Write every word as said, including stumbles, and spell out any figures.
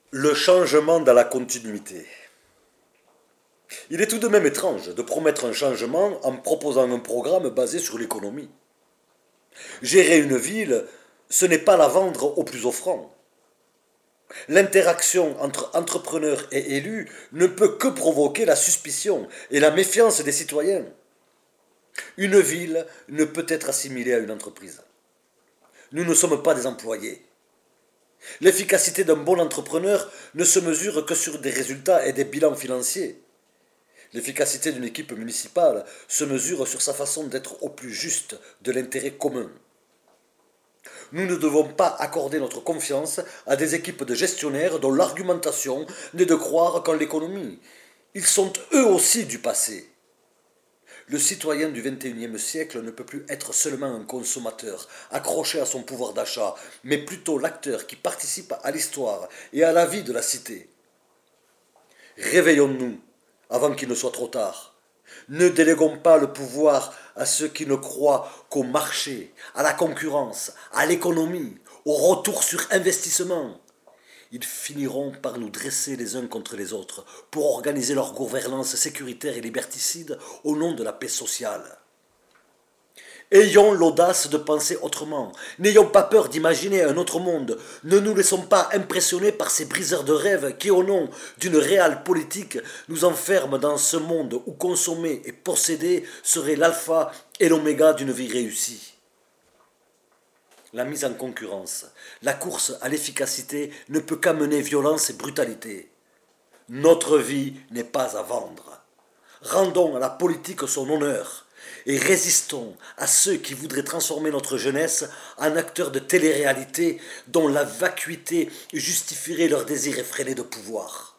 Le changement dans la continuité. Il est tout de même étrange de promettre un changement en proposant un programme basé sur l'économie. Gérer une ville, ce n'est pas la vendre au plus offrant. L'interaction entre entrepreneurs et élus ne peut que provoquer la suspicion et la méfiance des citoyens. Une ville ne peut être assimilée à une entreprise. Nous ne sommes pas des employés. L'efficacité d'un bon entrepreneur ne se mesure que sur des résultats et des bilans financiers. L'efficacité d'une équipe municipale se mesure sur sa façon d'être au plus juste de l'intérêt commun. Nous ne devons pas accorder notre confiance à des équipes de gestionnaires dont l'argumentation n'est de croire qu'en l'économie. Ils sont eux aussi du passé. Le citoyen du vingt et unième siècle ne peut plus être seulement un consommateur, accroché à son pouvoir d'achat, mais plutôt l'acteur qui participe à l'histoire et à la vie de la cité. Réveillons-nous avant qu'il ne soit trop tard. Ne déléguons pas le pouvoir à ceux qui ne croient qu'au marché, à la concurrence, à l'économie, au retour sur investissement. Ils finiront par nous dresser les uns contre les autres pour organiser leur gouvernance sécuritaire et liberticide au nom de la paix sociale. Ayons l'audace de penser autrement. N'ayons pas peur d'imaginer un autre monde. Ne nous laissons pas impressionner par ces briseurs de rêves qui, au nom d'une réelle politique, nous enferment dans ce monde où consommer et posséder serait l'alpha et l'oméga d'une vie réussie. La mise en concurrence, la course à l'efficacité ne peut qu'amener violence et brutalité. Notre vie n'est pas à vendre. Rendons à la politique son honneur et résistons à ceux qui voudraient transformer notre jeunesse en acteurs de télé-réalité dont la vacuité justifierait leur désir effréné de pouvoir.